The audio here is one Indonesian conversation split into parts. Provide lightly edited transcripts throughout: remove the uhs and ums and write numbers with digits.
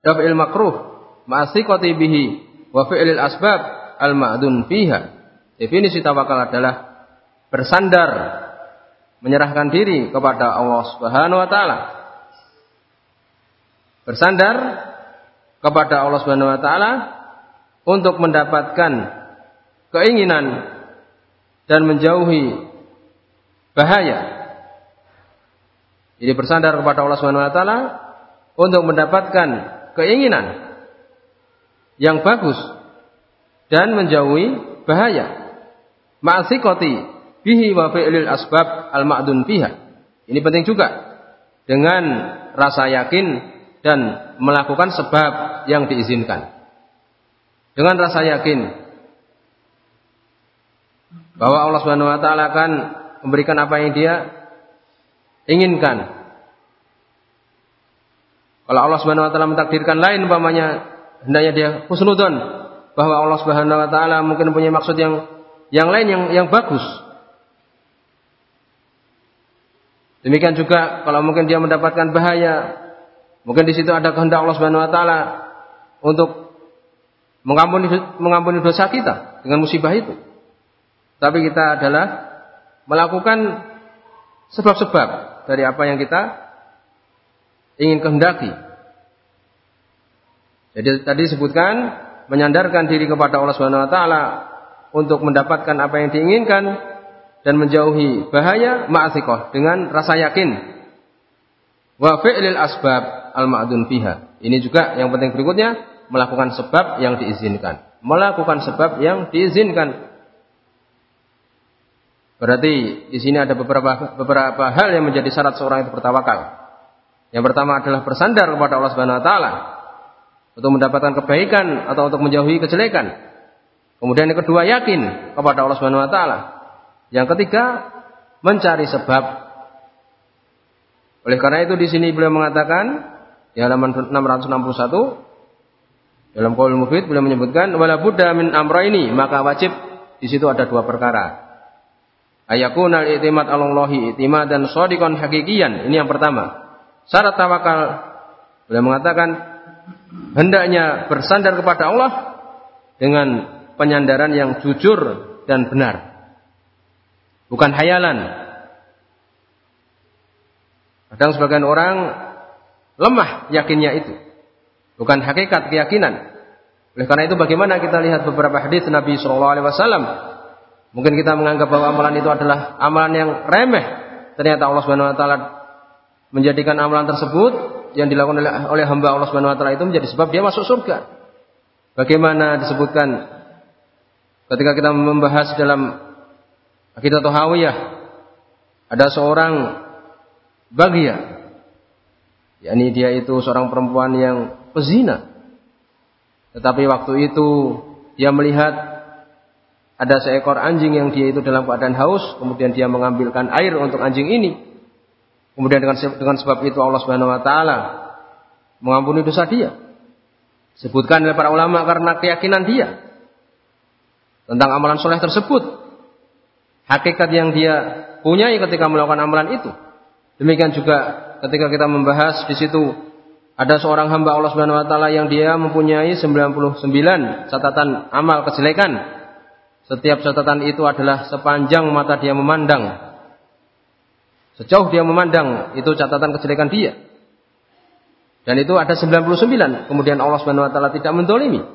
daf'il makruh ma'asiqati bihi wa fi'lil asbab al-ma'dun fiha. Definisi tawakal adalah bersandar, menyerahkan diri kepada Allah Subhanahu wa taala. Bersandar kepada Allah Subhanahu wa taala untuk mendapatkan keinginan dan menjauhi bahaya. Jadi bersandar kepada Allah Subhanahu wa taala untuk mendapatkan keinginan yang bagus dan menjauhi bahaya. Ma'asiqati bihi wa fi'lil asbab al-ma'dun fiha. Ini penting juga, dengan rasa yakin dan melakukan sebab yang diizinkan. Dengan rasa yakin bahwa Allah Subhanahu wa taala akan memberikan apa yang Dia inginkan. Kalau Allah Subhanahu wa taala mentakdirkan lain, umpamanya hendaknya dia husnudzon bahwa Allah Subhanahu wa taala mungkin punya maksud yang lain yang bagus. Demikian juga kalau mungkin dia mendapatkan bahaya, mungkin di situ ada kehendak Allah Subhanahu wa taala untuk mengampuni dosa kita dengan musibah itu. Tapi kita adalah melakukan sebab-sebab dari apa yang kita ingin kehendaki. Jadi tadi disebutkan menyandarkan diri kepada Allah Subhanahu wa taala untuk mendapatkan apa yang diinginkan dan menjauhi bahaya, ma'asiqah, dengan rasa yakin. Wa fi'lil asbab al-ma'dun fiha. Ini juga yang penting berikutnya, melakukan sebab yang diizinkan. Melakukan sebab yang diizinkan. Berarti di sini ada beberapa hal yang menjadi syarat seorang itu bertawakal. Yang pertama adalah bersandar kepada Allah Subhanahu wa taala untuk mendapatkan kebaikan atau untuk menjauhi kejelekan. Kemudian yang kedua, yakin kepada Allah Subhanahu wa taala. Yang ketiga, mencari sebab. Oleh karena itu di sini beliau mengatakan di halaman 661 dalam Qaulul Mufid beliau menyebutkan wala budda min amrayni, maka wajib di situ ada dua perkara. Ayakunal i'timad 'alallahi i'timadan shadiqan haqiqiyan. Ini yang pertama. Syarat tawakal, beliau mengatakan hendaknya bersandar kepada Allah dengan penyandaran yang jujur dan benar. Bukan hayalan. Kadang sebagian orang lemah yakinnya itu. Bukan hakikat keyakinan. Oleh karena itu bagaimana kita lihat beberapa hadis Nabi SAW. Mungkin kita menganggap bahwa amalan itu adalah amalan yang remeh. Ternyata Allah Subhanahu wa taala menjadikan amalan tersebut yang dilakukan oleh hamba Allah Subhanahu wa taala itu menjadi sebab dia masuk surga. Bagaimana disebutkan ketika kita membahas dalam Aqidah Tahawiyah, ada seorang Baghiyah, yakni dia itu seorang perempuan yang pezina. Tetapi waktu itu dia melihat ada seekor anjing yang dia itu dalam keadaan haus, kemudian dia mengambilkan air untuk anjing ini. Kemudian dengan sebab itu Allah Subhanahu wa taala mengampuni dosa dia. Sebutkan oleh para ulama karena keyakinan dia tentang amalan soleh tersebut. Hakikat yang dia punyai ketika melakukan amalan itu. Demikian juga ketika kita membahas di situ ada seorang hamba Allah Subhanahu wa taala yang dia mempunyai 99 catatan amal kejelekan. Setiap catatan itu adalah sepanjang mata dia memandang. Sejauh dia memandang itu catatan kejelekan dia. Dan itu ada 99. Kemudian Allah Subhanahu wa taala tidak mendolimi.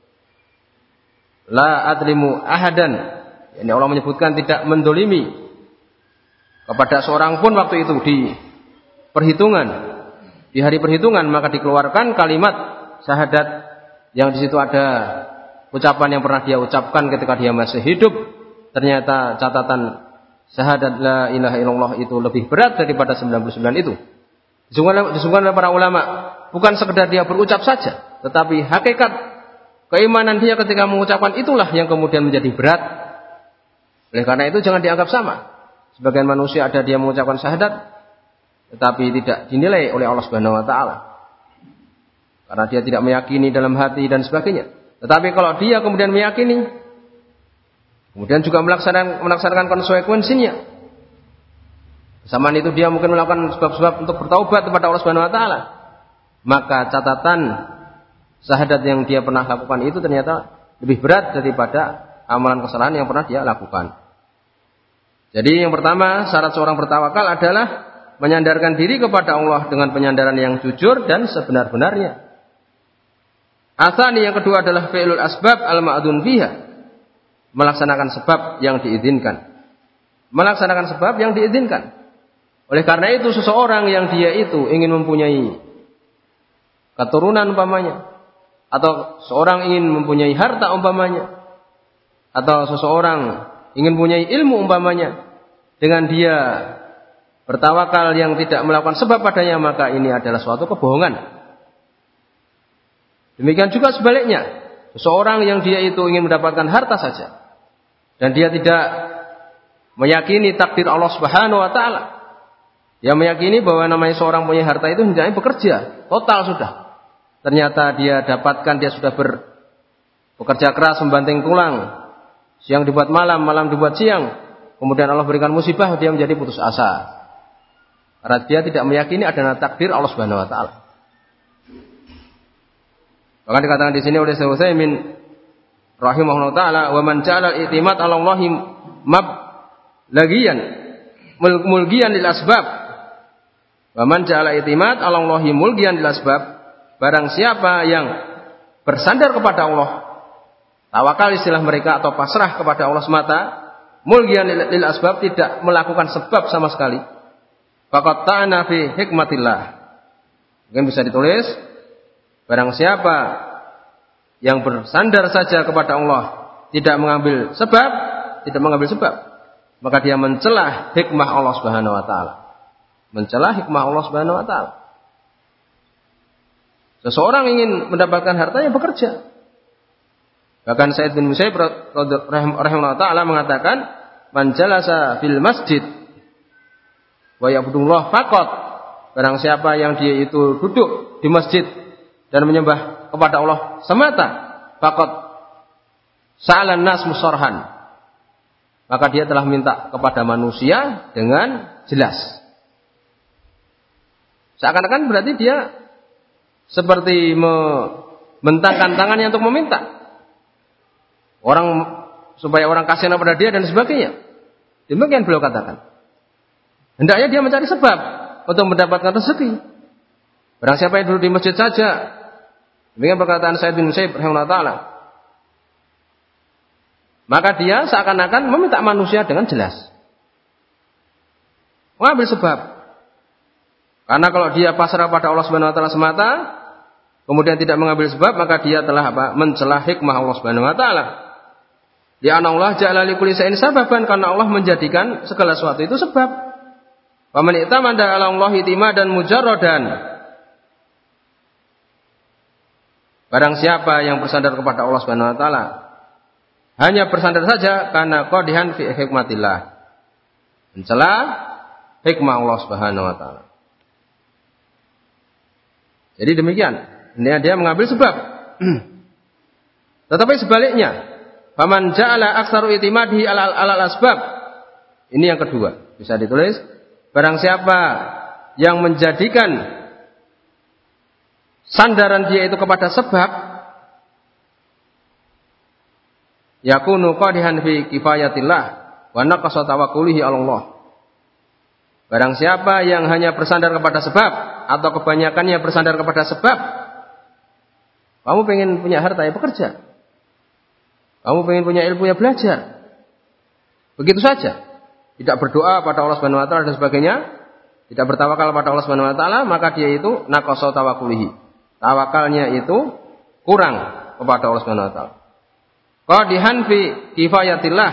La adlimu ahadan. Ini Allah menyebutkan tidak mendolimi kepada seorang pun waktu itu di perhitungan, di hari perhitungan, maka dikeluarkan kalimat syahadat yang di situ ada ucapan yang pernah dia ucapkan ketika dia masih hidup. Ternyata catatan syahadat la ilaha illallah itu lebih berat daripada 99 itu. Disungguhkan oleh para ulama, bukan sekedar dia berucap saja, tetapi hakikat keimanan dia ketika mengucapkan itulah yang kemudian menjadi berat. Oleh karena itu jangan dianggap sama. Sebagian manusia ada dia mengucapkan syahadat tetapi tidak dinilai oleh Allah Subhanahu wa taala. Karena dia tidak meyakini dalam hati dan sebagainya. Tetapi kalau dia kemudian meyakini, kemudian juga melaksanakan konsekuensinya. Bersamaan itu dia mungkin melakukan sebab-sebab untuk bertaubat kepada Allah Subhanahu wa taala. Maka catatan syahadat yang dia pernah lakukan itu ternyata lebih berat daripada amalan kesalahan yang pernah dia lakukan. Jadi yang pertama, syarat seorang bertawakal adalah menyandarkan diri kepada Allah dengan penyandaran yang jujur dan sebenar-benarnya. Atsani yang kedua adalah fi'lul asbab al-ma'dun fiha. Melaksanakan sebab yang diizinkan. Melaksanakan sebab yang diizinkan. Oleh karena itu seseorang yang dia itu ingin mempunyai keturunan umpamanya, atau seorang ingin mempunyai harta umpamanya, atau seseorang ingin mempunyai ilmu umpamanya, dengan dia bertawakal yang tidak melakukan sebab padanya, maka ini adalah suatu kebohongan. Demikian juga sebaliknya, seseorang yang dia itu ingin mendapatkan harta saja dan dia tidak meyakini takdir Allah Subhanahu wa taala. Dia meyakini bahwa namanya seorang punya harta itu hendaknya bekerja total sudah. Ternyata dia dapatkan, dia sudah bekerja keras membanting tulang, siang dibuat malam, malam dibuat siang. Kemudian Allah berikan musibah, dia menjadi putus asa. Karena dia tidak meyakini adanya takdir Allah Subhanahu wa taala. Bahkan dikatakan di sini oleh Syekh Utsaimin rahimahullah taala, "Wa man ja'ala al-i'timad 'ala Allahi mablagiyan mulgiyan lil asbab." Wa man ja'ala i'timad 'ala Allahi mulgiyan lil asbab. Barang siapa yang bersandar kepada Allah, tawakal istilah mereka, atau pasrah kepada Allah semata, mulgiyan lil asbab, tidak melakukan sebab sama sekali, faqad ta'ana fi hikmatillah. Mungkin bisa ditulis, barang siapa yang bersandar saja kepada Allah, tidak mengambil sebab, maka dia mencelah hikmah Allah Subhanahu wa taala. Mencela hikmah Allah Subhanahu wa taala. Seseorang ingin mendapatkan harta, yang bekerja. Bahkan Sa'id bin Musayyib rahimahullah taala mengatakan, "Man jalasa fil masjid wa ya'budullah faqat." Barang siapa yang dia itu duduk di masjid dan menyembah kepada Allah semata, faqat sa'alan nas musarhan. Maka dia telah minta kepada manusia dengan jelas. Seakan-akan berarti dia seperti membentangkan tangannya untuk meminta orang, supaya orang kasihan kepada dia dan sebagainya. Demikian beliau katakan. Hendaknya dia mencari sebab untuk mendapatkan rezeki. Barang siapa yang duduk di masjid saja, demikian perkataan Sa'id bin Musayyib rahimahullah taala, maka dia seakan-akan meminta manusia dengan jelas. Mengambil sebab. Karena kalau dia pasrah pada Allah Subhanahu wa taala semata, kemudian tidak mengambil sebab, maka dia telah mencela hikmah Allah Subhanahu wa taala. Di anallah ja'ala likulli shay'in sababan, karena Allah menjadikan segala sesuatu itu sebab. Wa man i'tamada 'ala Allahi i'timadan mujarradan. Barang siapa yang bersandar kepada Allah Subhanahu wa taala, hanya bersandar saja karena qadihan fi hikmatillah, mencela hikmah Allah Subhanahu wa taala. Jadi demikian, dia mengambil sebab. Tetapi sebaliknya, faman ja'ala aktsaru i'timadihi 'alal asbab. Ini yang kedua, bisa ditulis. Barang siapa yang menjadikan sandaran dia itu kepada sebab, yakunu qadihan fi kifayatillah wa naqasa tawakkulihi 'ala Allah. Barang siapa yang hanya bersandar kepada sebab, atau kebanyakannya bersandar kepada sebab, kamu pengen punya harta, ya bekerja. Kamu pengen punya ilmu, ya belajar. Begitu saja. Tidak berdoa pada Allah Subhanahu wa taala dan sebagainya, tidak bertawakal pada Allah Subhanahu wa taala, maka dia itu naqasa tawakkulihi. Tawakalnya itu kurang kepada Allah Subhanahu wa taala. Qadihan fi kifayatillah,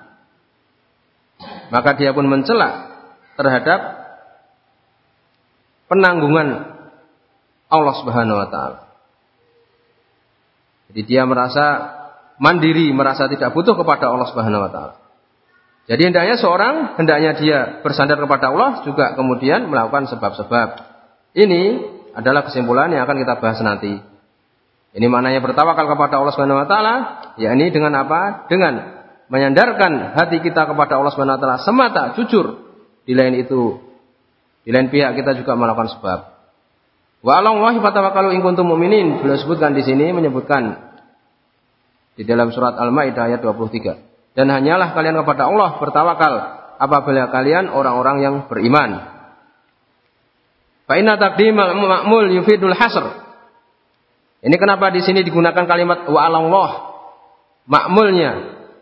maka dia pun mencela terhadap penanggungan Allah Subhanahu wa taala. Jadi dia merasa mandiri, merasa tidak butuh kepada Allah Subhanahu wa taala. Jadi hendaknya dia bersandar kepada Allah, juga kemudian melakukan sebab-sebab. Ini adalah kesimpulan yang akan kita bahas nanti. Ini maknanya bertawakal kepada Allah Subhanahu wa taala, yakni dengan apa? Dengan menyandarkan hati kita kepada Allah Subhanahu wa taala semata, jujur. Di lain pihak kita juga melakukan sebab. Wa 'alallahi fatawakkalu in kuntum mu'minin. Beliau sebutkan di sini menyebutkan di dalam surat Al-Maidah ayat 23. Dan hanyalah kalian kepada Allah bertawakal apabila kalian orang-orang yang beriman. Fa inna taqdimal ma'mul yufidul hasr. Ini kenapa di sini digunakan kalimat wa 'alallah, ma'mulnya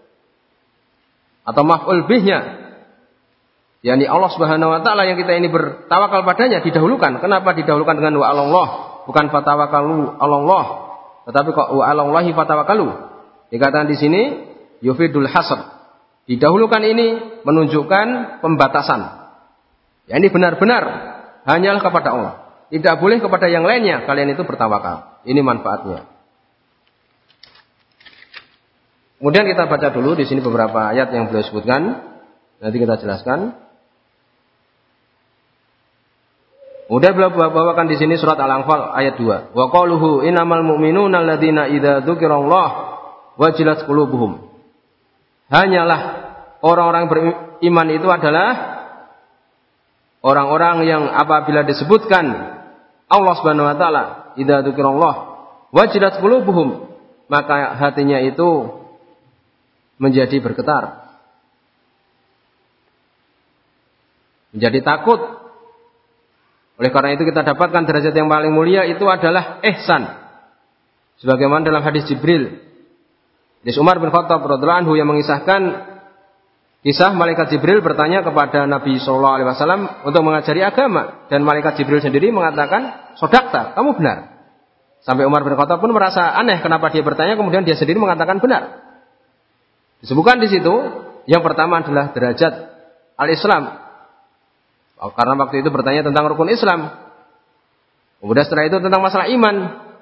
atau maf'ul bihnya, yakni Allah Subhanahu wa taala yang kita ini bertawakal padanya didahulukan. Kenapa didahulukan dengan wa 'alallah, bukan fatawakalu 'alallah, tetapi kok wa 'alallahi fatawakalu. Dikatakan di sini yufidul hasr. Didahulukan ini menunjukkan pembatasan. Ya, ini benar-benar hanyalah kepada Allah. Tidak boleh kepada yang lainnya kalian itu bertawakal. Ini manfaatnya. Kemudian kita baca dulu di sini beberapa ayat yang beliau sebutkan. Nanti kita jelaskan. Kemudian beliau bawakan di sini surat Al-Anfal ayat 2. Wa qaluhu innamal mu'minuna alladzina idza dzukirallah wajilat qulubuhum. Hanyalah orang-orang beriman itu adalah orang-orang yang apabila disebutkan Allah Subhanahu wa taala, idza dzukirallah wajilat qulubuhum, maka hatinya itu menjadi bergetar, menjadi takut. Oleh karena itu kita dapatkan derajat yang paling mulia itu adalah ihsan. Sebagaimana dalam hadis Jibril, hadis Umar bin Khattab radhiyallahu anhu yang mengisahkan kisah malaikat Jibril bertanya kepada Nabi sallallahu alaihi wasallam untuk mengajari agama, dan malaikat Jibril sendiri mengatakan, "Shadaqta, kamu benar." Sampai Umar bin Khattab pun merasa aneh kenapa dia bertanya, kemudian dia sendiri mengatakan benar. Disebutkan di situ yang pertama adalah derajat al-Islam. Karena waktu itu bertanya tentang rukun Islam. Kemudian setelah itu tentang masalah iman.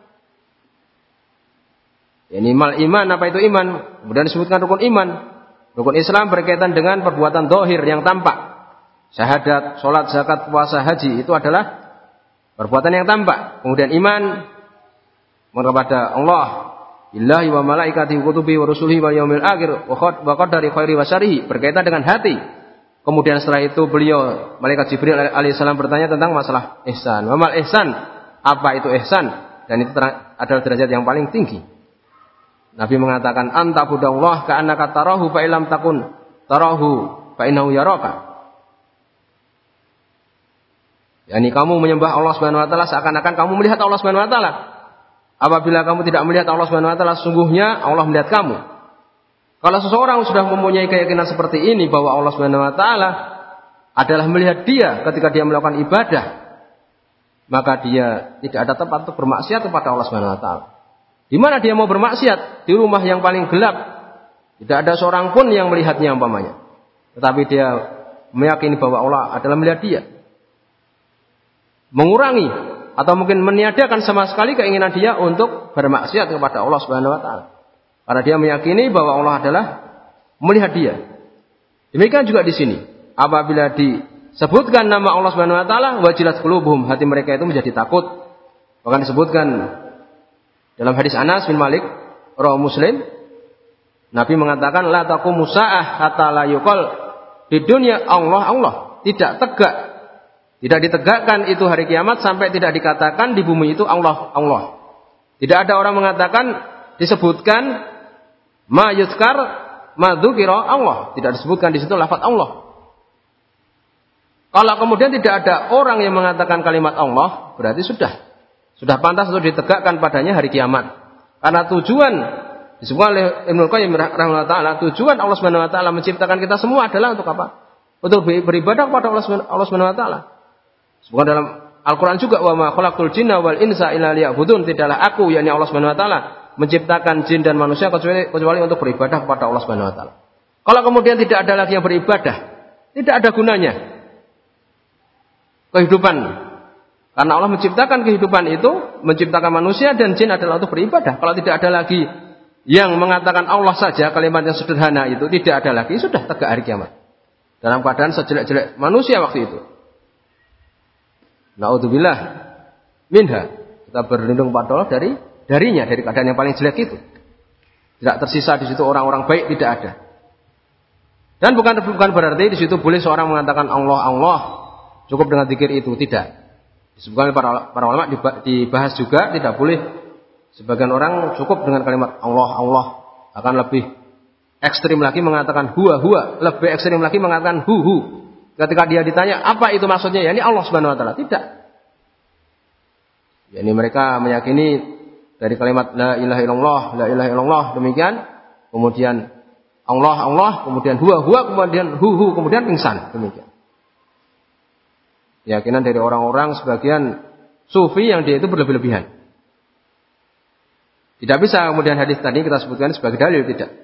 Yani mal iman, apa itu iman? Kemudian disebutkan rukun iman. Rukun Islam berkaitan dengan perbuatan zahir yang tampak. Syahadat, salat, zakat, puasa, haji itu adalah perbuatan yang tampak. Kemudian iman kepada Allah, billahi wa malaikatihi wa kutubihi wa rusulihi wal yaumil akhir wa qadari khairi wa syarrihi, berkaitan dengan hati. Kemudian setelah itu beliau malaikat Jibril alaihissalam bertanya tentang masalah ihsan. Wa mal ihsan, apa itu ihsan? Dan itu adalah derajat yang paling tinggi. Nabi mengatakan anta budallah ka'annaka tarahu fa illam takun tarahu fa innahu yaraka. Yani kamu menyembah Allah Subhanahu wa taala seakan-akan kamu melihat Allah Subhanahu wa taala. Apabila kamu tidak melihat Allah Subhanahu wa taala, sungguhnya Allah melihat kamu. Kalau seseorang sudah mempunyai keyakinan seperti ini bahwa Allah Subhanahu wa taala adalah melihat dia ketika dia melakukan ibadah, maka dia tidak ada tempat untuk bermaksiat kepada Allah Subhanahu wa taala. Di mana dia mau bermaksiat? Di rumah yang paling gelap. Tidak ada seorang pun yang melihatnya umpamanya. Tetapi dia meyakini bahwa Allah adalah melihat dia. Mengurangi atau mungkin meniadakan sama sekali keinginan dia untuk bermaksiat kepada Allah Subhanahu wa taala. Karena dia meyakini bahwa Allah adalah melihat dia. Demikian juga di sini. Apabila disebutkan nama Allah Subhanahu wa taala, wajilat qulubuhum, hati mereka itu menjadi takut. Bahkan disebutkan dalam hadis Anas bin Malik, rawi Muslim, Nabi mengatakan la taqumu sa'ah hatta la yuqal di dunia Allah Allah, tidak tegak, tidak ditegakkan itu hari kiamat sampai tidak dikatakan di bumi itu Allah Allah. Tidak ada orang mengatakan disebutkan ma yuzkar ma dzukira Allah, tidak disebutkan di situ lafaz Allah. Kalau kemudian tidak ada orang yang mengatakan kalimat Allah, berarti sudah pantas untuk ditegakkan padanya hari kiamat. Karena tujuan disebutkan oleh Ibnu Qayyim rahimahullah taala, tujuan Allah Subhanahu wa taala menciptakan kita semua adalah untuk apa? Untuk beribadah kepada Allah Subhanahu wa taala. Sebutkan dalam Al-Qur'an juga, wa ma khalaqtul jinna wal insa illa liya'budun, tidaklah aku yakni Allah Subhanahu wa taala menciptakan jin dan manusia kecuali untuk beribadah kepada Allah Subhanahu wa taala. Kalau kemudian tidak ada lagi yang beribadah, tidak ada gunanya kehidupan. Karena Allah menciptakan kehidupan itu, menciptakan manusia dan jin adalah untuk beribadah. Kalau tidak ada lagi yang mengatakan Allah saja, kalimat yang sederhana itu tidak ada lagi, sudah tegak hari kiamat. Dalam keadaan sejelek-jelek manusia waktu itu. Na'udzubillah minha. Kita berlindung pada Allah darinya, dari keadaan yang paling jelek itu. Tidak tersisa di situ orang-orang baik, tidak ada. Dan bukan berarti di situ boleh seorang mengatakan Allah Allah, cukup dengan zikir itu, tidak. Disebutkan para ulama dibahas juga tidak boleh sebagian orang cukup dengan kalimat Allah Allah, akan lebih ekstrim lagi mengatakan huwa huwa, lebih ekstrim lagi mengatakan hu hu. Ketika dia ditanya apa itu maksudnya, ya ini Allah Subhanahu wa taala, tidak. Ya ini mereka meyakini dari kalimat la ilaha illallah demikian, kemudian Allah Allah, kemudian huwa huwa, kemudian hu hu, kemudian pingsan, demikian. Keyakinan dari orang-orang sebagian sufi yang dia itu berlebih-lebihan. Tidak bisa kemudian hadis tadi kita sebutkan sebagai dalil, tidak.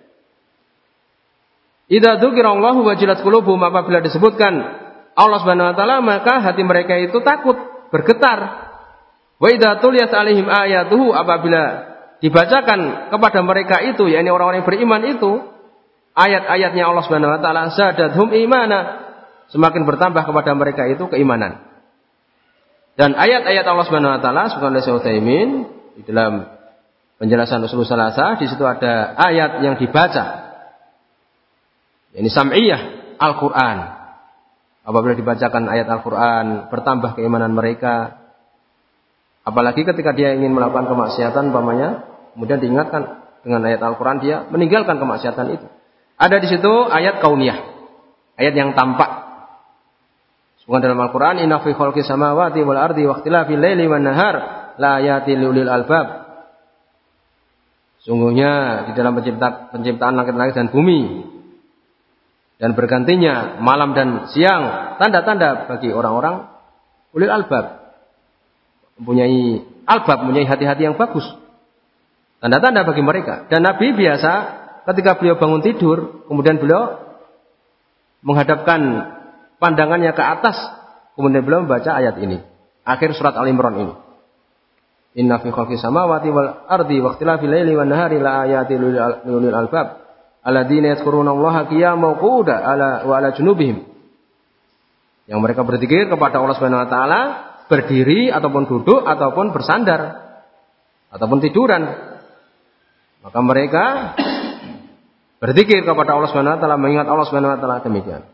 Idza dzukirallahu wajilat qulubuhum, apabila disebutkan Allah Subhanahu wa taala maka hati mereka itu takut, bergetar. Wa idza tuliyat alaihim ayatuhu, apabila dibacakan kepada mereka itu, yakni orang-orang yang beriman itu, ayat-ayatnya Allah Subhanahu wa taala, zadadhum imana, semakin bertambah kepada mereka itu keimanan. Dan ayat-ayat Allah Subhanahu wa taala sebagaimana Syekh Utsaimin di dalam penjelasan usul salasah, di situ ada ayat yang dibaca, ini sam'iyah Al-Quran. Apabila dibacakan ayat Al-Quran, bertambah keimanan mereka. Apalagi ketika dia ingin melakukan kemaksiatan, umpamanya, kemudian diingatkan dengan ayat Al-Quran, dia meninggalkan kemaksiatan itu. Ada di situ ayat kauniyah, ayat yang tampak. Bukan dalam Al-Quran, inna fi khalqis samawati wal ardi wa ikhtilafil laili wan nahar la ayatil liulil albab. Sungguhnya di dalam penciptaan langit-langit dan bumi dan bergantinya malam dan siang, tanda-tanda bagi orang-orang ulil albab, mempunyai albab, mempunyai hati-hati yang bagus, tanda-tanda bagi mereka. Dan Nabi biasa ketika beliau bangun tidur, kemudian beliau menghadapkan pandangannya ke atas, kemudian beliau membaca ayat ini, akhir surat Al-Imran ini. Inna fi khalqis samawati wal ardi wa ikhtilafil laili wan nahari la ayatin lil albab alladzina yadhkurunallaha qiyaman wa qu'udan wa ala junubihim. Yang mereka berzikir kepada Allah Subhanahu wa taala berdiri ataupun duduk ataupun bersandar ataupun tiduran. Maka mereka berzikir kepada Allah Subhanahu wa taala, mengingat Allah Subhanahu wa taala, demikian.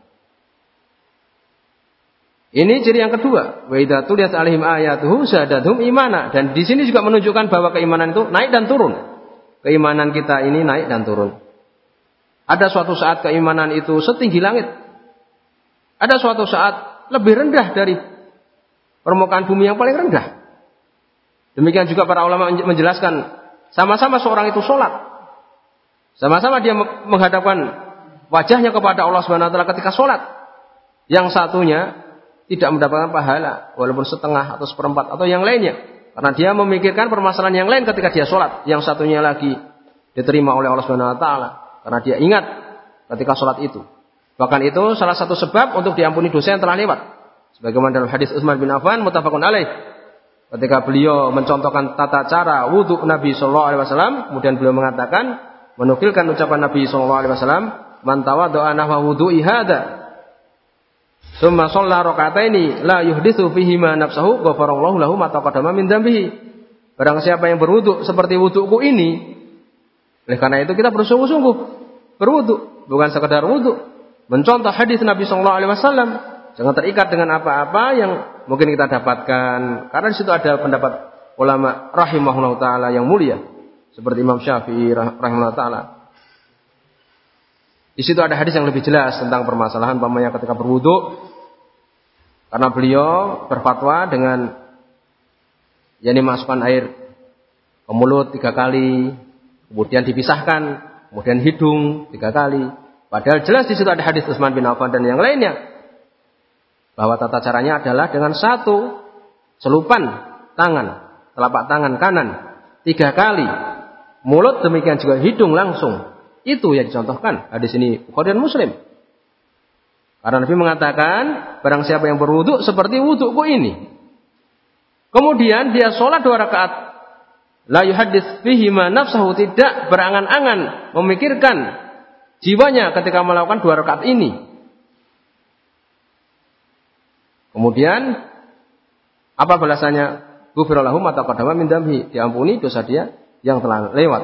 Ini ciri yang kedua, wa idza tuliyat alaihim ayatuhu zadadhum imana, dan di sini juga menunjukkan bahwa keimanan itu naik dan turun. Keimanan kita ini naik dan turun. Ada suatu saat keimanan itu setinggi langit. Ada suatu saat lebih rendah dari permukaan bumi yang paling rendah. Demikian juga para ulama menjelaskan, sama-sama seorang itu sholat, sama-sama dia menghadapkan wajahnya kepada Allah Subhanahu wa taala ketika sholat. Yang satunya tidak mendapatkan pahala walaupun setengah atau seperempat atau yang lainnya, karena dia memikirkan permasalahan yang lain ketika dia sholat. Yang satunya lagi diterima oleh Allah Subhanahu wa taala karena dia ingat ketika sholat itu. Bahkan itu salah satu sebab untuk diampuni dosa yang telah lewat. Sebagaimana dalam hadis Utsman bin Affan muttafaqun alaih, ketika beliau mencontohkan tata cara wudhu Nabi sallallahu alaihi wasallam, kemudian beliau mengatakan, menukilkan ucapan Nabi sallallahu alaihi wasallam, man tawadda'a nahwa wudhu'i hadza tsumma shalla raka'ataini la yuhditsu fihi ma nafsuhu ghafarallahu lahu ma taqaddama min dzambihi. Barang siapa yang berwudhu seperti wudhuku ini, oleh karena itu kita bersungguh-sungguh berwudhu, bukan sekedar wudhu, mencontoh hadis Nabi sallallahu alaihi wasallam, jangan terikat dengan apa-apa yang mungkin kita dapatkan, karena di situ ada pendapat ulama rahimahullah taala yang mulia seperti Imam Syafi'i rahimahullah taala. Di situ ada hadis yang lebih jelas tentang permasalahan umpamanya ketika berwudhu, karena beliau berfatwa dengan yakni masukkan air ke mulut 3 kali, kemudian dipisahkan, kemudian hidung 3 kali. Padahal jelas di situ ada hadis Utsman bin Affan dan yang lainnya, bahwa tata caranya adalah dengan satu celupan tangan, telapak tangan kanan 3 kali, mulut demikian juga hidung langsung. Itu yang dicontohkan hadis ini Bukhari dan Muslim. Karena Nabi mengatakan, barang siapa yang berwudhu seperti wudhuku ini, kemudian dia sholat 2 rakaat, la yuhaddits fihi ma nafsuhu, tidak berangan-angan memikirkan jiwanya ketika melakukan 2 rakaat ini. Kemudian apa balasannya? Ghufira lahu ma taqaddama min dzambi, diampuni dosa dia yang telah lewat.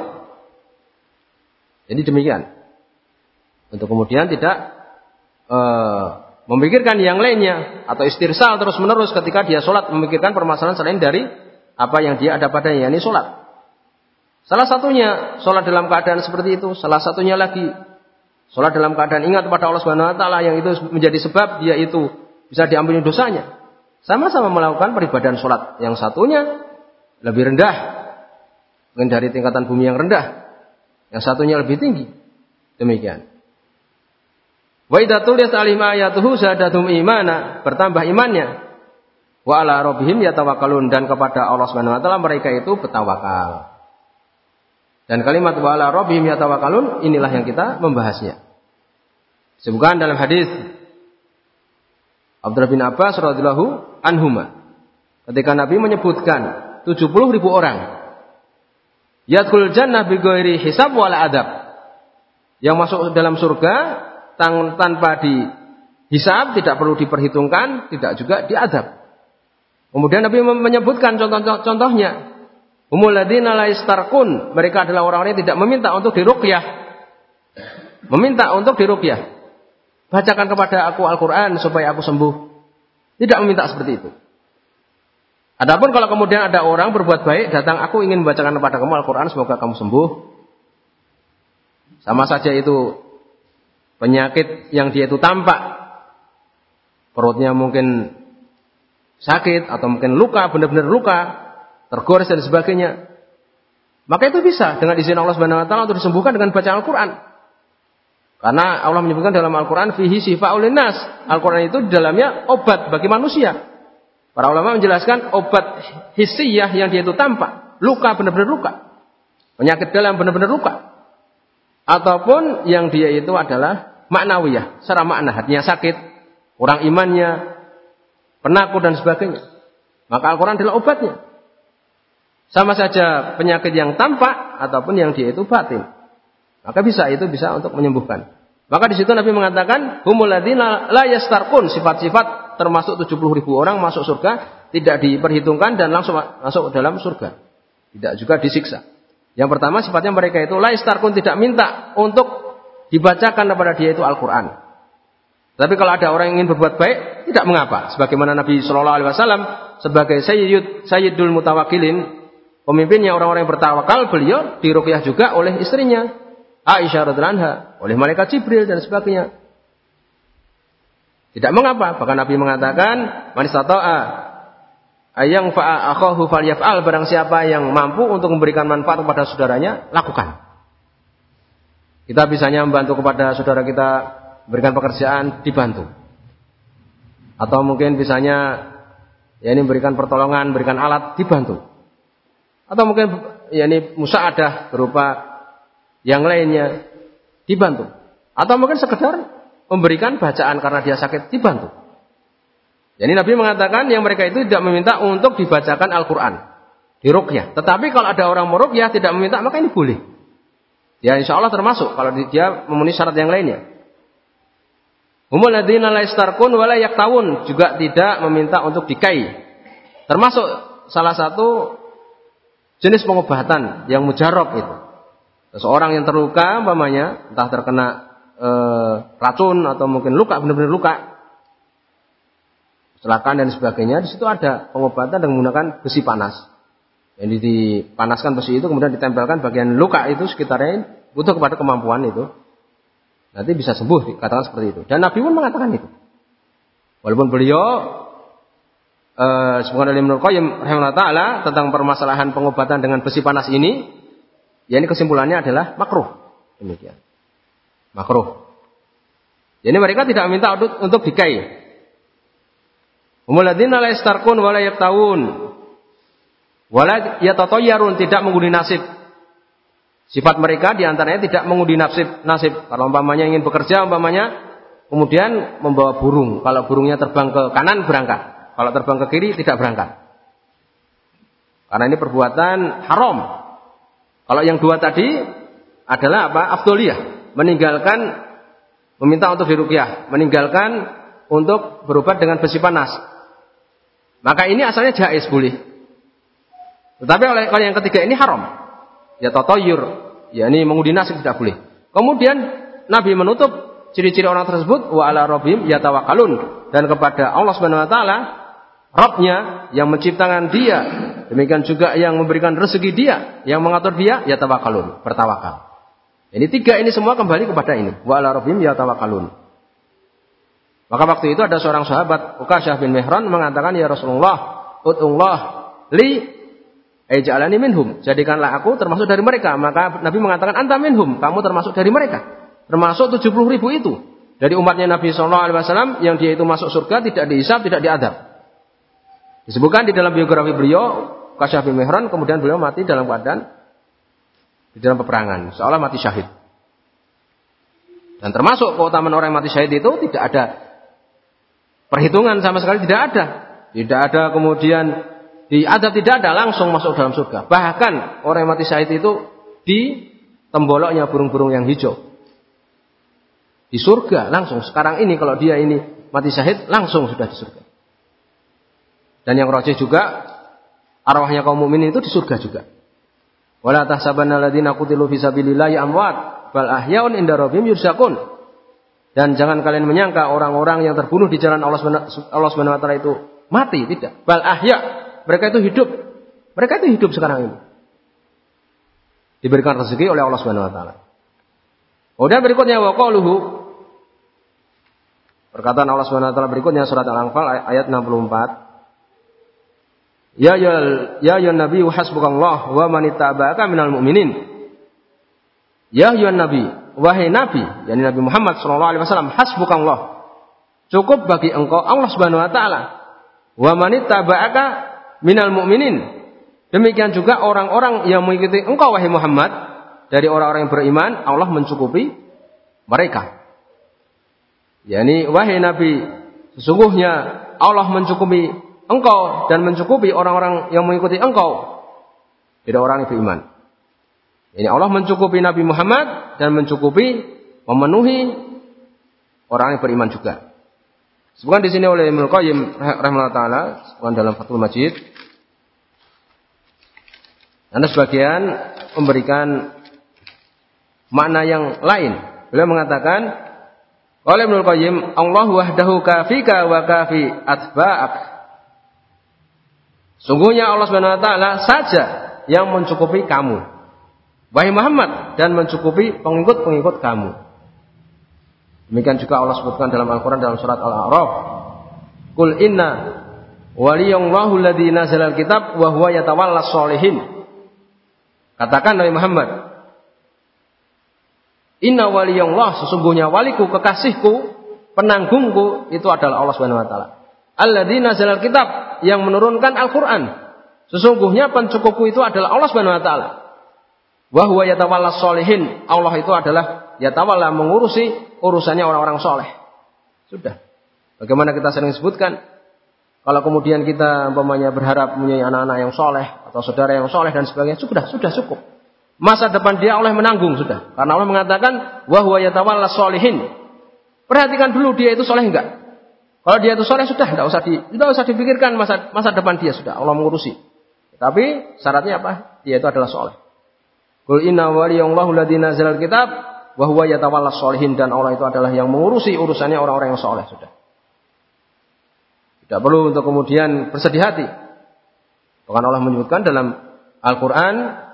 Jadi demikian. Untuk kemudian tidak memikirkan yang lainnya atau istirsal terus-menerus ketika dia sholat, memikirkan permasalahan selain dari apa yang dia ada padanya, yakni sholat. Salah satunya sholat dalam keadaan seperti itu, salah satunya lagi sholat dalam keadaan ingat kepada Allah Subhanahu wa taala, yang itu menjadi sebab dia itu bisa diampuni dosanya. Sama-sama melakukan peribadahan sholat. Yang satunya lebih rendah, mungkin dari tingkatan bumi yang rendah. Yang satunya lebih tinggi. Demikian. Wa idza tuliyat alaihim ayatuhu zadatuhum imana, bertambah imannya. Wa ala rabbihim yatawakkalun, dan kepada Allah Subhanahu wa taala mereka itu bertawakal. Dan kalimat wa ala rabbihim yatawakkalun inilah yang kita membahasnya. Disebutkan dalam hadis Abdullah bin Abbas radhiyallahu anhuma, ketika Nabi menyebutkan 70.000 orang yadkhulul jannah bighairi hisab wala adab, yang masuk dalam surga tanpa dihisab, tidak perlu diperhitungkan, tidak juga diadab. Kemudian Nabi menyebutkan contoh-contohnya. Humul ladzina la yastarqun, mereka adalah orang-orang yang tidak meminta untuk diruqyah. Meminta untuk diruqyah. Bacakan kepada aku Al-Qur'an supaya aku sembuh. Tidak meminta seperti itu. Adapun kalau kemudian ada orang berbuat baik, datang, aku ingin membacakan kepada kamu Al-Qur'an semoga kamu sembuh. Sama saja itu penyakit yang dia itu tampak. Perutnya mungkin sakit atau mungkin luka, benar-benar luka, tergores dan sebagainya. Maka itu bisa dengan izin Allah Subhanahu wa taala untuk disembuhkan dengan bacaan Al-Qur'an. Karena Allah menyebutkan dalam Al-Qur'an fihi syifaa'un linnas. Al-Qur'an itu di dalamnya obat bagi manusia. Para ulama menjelaskan obat hissiyah yang dia itu tampak, luka benar-benar luka. Penyakit dalam benar-benar luka. Ataupun yang dia itu adalah maknawiyah, secara makna hatinya sakit, kurang imannya, penakut dan sebagainya. Maka Al-Qur'an adalah obatnya. Sama saja penyakit yang tampak ataupun yang dia itu batin. Maka itu bisa untuk menyembuhkan. Maka di situ Nabi mengatakan humul ladzina la yastarqun, sifat-sifat termasuk 70.000 orang masuk surga tidak diperhitungkan dan langsung masuk ke dalam surga. Tidak juga disiksa. Yang pertama sifatnya mereka itu la yastarqun, tidak minta untuk dibacakan kepada dia itu Al-Qur'an. Tapi kalau ada orang yang ingin berbuat baik, tidak mengapa. Sebagaimana Nabi sallallahu alaihi wasallam sebagai sayyidul mutawakkilin, pemimpinnya orang-orang yang bertawakal, beliau diruqyah juga oleh istrinya Aisyah radhiyallahu anha, oleh malaikat Jibril dan sebagainya. Tidak mengapa. Bahkan Nabi mengatakan, man istata'a ayang fa'a akhahu falyaf'al, barang siapa yang mampu untuk memberikan manfaat kepada saudaranya, lakukan. Kita bisanya membantu kepada saudara kita, berikan pekerjaan, dibantu. Atau mungkin bisanya berikan pertolongan, berikan alat, dibantu. Atau mungkin musa'adah berupa yang lainnya, dibantu. Atau mungkin sekedar memberikan bacaan karena dia sakit, dibantu. Jadi Nabi mengatakan yang mereka itu tidak meminta untuk dibacakan Al-Quran, diruqyah. Tetapi kalau ada orang meruqyah tidak meminta, maka ini boleh. Ya insya Allah termasuk kalau dia memenuhi syarat yang lainnya. Humul ladzina la yastarqun wa la yaktawun, juga tidak meminta untuk dikai. Termasuk salah satu jenis pengobatan yang mujarab itu. Seseorang yang terluka umpamanya entah terkena racun atau mungkin luka, benar-benar luka, kecelakaan dan sebagainya, di situ ada pengobatan dengan menggunakan besi panas. Yang dipanaskan besi itu kemudian ditempelkan bagian luka itu sekitarnya, butuh kepada kemampuan itu. Nanti bisa sembuh, dikatakan seperti itu. Dan Nabi pun mengatakan itu. Walaupun beliau sebagaimana Ibnu Qayyim rahimahullah taala tentang permasalahan pengobatan dengan besi panas ini, ya ini kesimpulannya adalah makruh. Demikian. Makruh. Jadi mereka tidak minta untuk dikai. Humul ladzina la yastarqun wa la yaktawun wa la yatatayyarun, tidak mengundi nasib. Sifat mereka diantaranya tidak mengundi nasib. Kalau umpamanya ingin bekerja, kemudian membawa burung. Kalau burungnya terbang ke kanan, berangkat. Kalau terbang ke kiri, tidak berangkat. Karena ini perbuatan haram. Kalau yang dua tadi adalah afdoliyah, meninggalkan meminta untuk diruqyah, meninggalkan untuk berobat dengan besi panas. Maka ini asalnya jaiz, boleh. Tetapi kalau yang ketiga ini haram. Ya tatayyur, yakni mengundi nasib tidak boleh. Kemudian Nabi menutup ciri-ciri orang tersebut wa ala rabbihim yatawakkalun, dan kepada Allah Subhanahu wa taala, Rabbnya yang menciptakan dia, demikian juga yang memberikan rezeki dia, yang mengatur dia, yatawakkalun, bertawakal. Ini tiga ini semua kembali kepada ini, wa ala rabbihim yatawakkalun. Maka waktu itu ada seorang sahabat Uqasyah bin Mihran mengatakan, ya Rasulullah, ud'ullah li ij'alani minhum, jadikanlah aku termasuk dari mereka. Maka Nabi mengatakan, anta minhum, kamu termasuk dari mereka. Termasuk 70.000 itu dari umatnya Nabi SAW yang dia itu masuk surga, tidak dihisab, tidak diadab. Disebutkan di dalam biografi beliau, Uqasyah bin Mihran, kemudian beliau mati dalam keadaan di dalam peperangan, seolah mati syahid. Dan termasuk keutamaan orang yang mati syahid itu tidak ada perhitungan sama sekali, tidak ada. Tidak ada kemudian diadab, tidak ada, langsung masuk dalam surga. Bahkan orang yang mati syahid itu di temboloknya burung-burung yang hijau. Di surga langsung. Sekarang ini kalau dia ini mati syahid, langsung sudah di surga. Dan yang rajih juga, arwahnya kaum mukminin itu di surga juga. Wala tahsabanna alladziina qutilu fi sabilillahi amwat bal ahyaun inda rabbihim yurzaqun. Dan jangan kalian menyangka orang-orang yang terbunuh di jalan Allah Subhanahu wa taala itu mati, tidak. Bal ahya, mereka itu hidup. Mereka itu hidup sekarang ini. Diberikan rezeki oleh Allah Subhanahu wa taala. Kemudian berikutnya wa qauluhu, perkataan Allah Subhanahu wa taala berikutnya surat Al-Anfal ayat 64. Ya ayyuhan nabi hasbukallah wa man ittaba'aka minal mu'minin. Ya ayyuhan nabi, wahai nabi, yakni Nabi Muhammad sallallahu alaihi wasallam, hasbukallah, cukup bagi engkau Allah Subhanahu wa taala. Wa man ittaba'aka minal mu'minin. Demikian juga orang-orang yang mengikuti engkau wahai Muhammad dari orang-orang yang beriman, Allah mencukupi mereka. Yakni wahai nabi, sesungguhnya Allah mencukupi engkau dan mencukupi orang-orang yang mengikuti engkau dari orang yang beriman. Ini Allah mencukupi Nabi Muhammad dan mencukupi, memenuhi orang yang beriman juga. Sebutkan di sini oleh Ibnu Qayyim rahimahullah taala, sebutkan dalam Fathul Majid. Anda sebagian memberikan makna yang lain. Beliau mengatakan, oleh Ibnu Qayyim, Allah wahdahu kafika wa kafi atba'ak. Sungguhnya Allah Subhanahu wa taala saja yang mencukupi kamu, wahai Muhammad, dan mencukupi pengikut-pengikut kamu. Demikian juga Allah sebutkan dalam Al-Qur'an dalam surat Al-A'raf, "Qul inna waliyallahu alladzi nazala al-kitab wa huwa yatawallas sholihin." Katakan Nabi Muhammad, inna waliyallah, sesungguhnya waliku, kekasihku, penanggungku itu adalah Allah Subhanahu wa taala. Alladzi nazala al-kitab, yang menurunkan Al-Qur'an. Sesungguhnya pencukupku itu adalah Allah Subhanahu wa taala. Wa huwa yatawallas sholihin, Allah itu adalah yatawalla, mengurusi urusannya orang-orang soleh. Sudah. Bagaimana kita sering sebutkan, kalau kemudian kita umpamanya berharap punya anak-anak yang soleh atau saudara yang soleh dan sebagainya, sudah cukup. Masa depan dia Allah menanggung sudah. Karena Allah mengatakan wa huwa yatawallas sholihin. Perhatikan dulu dia itu soleh enggak? Kalau dia itu soleh sudah, tidak usah dipikirkan masa depan dia, sudah Allah mengurusi. Tapi syaratnya apa? Dia itu adalah soleh. Qul inna waliyallahu alladzi nazala al-kitab wa huwa yatawallas sholihin, dan Allah itu adalah yang mengurusi urusannya orang-orang yang soleh, sudah. Tidak perlu untuk kemudian bersedih hati. Bahkan Allah menyebutkan dalam Al-Qur'an,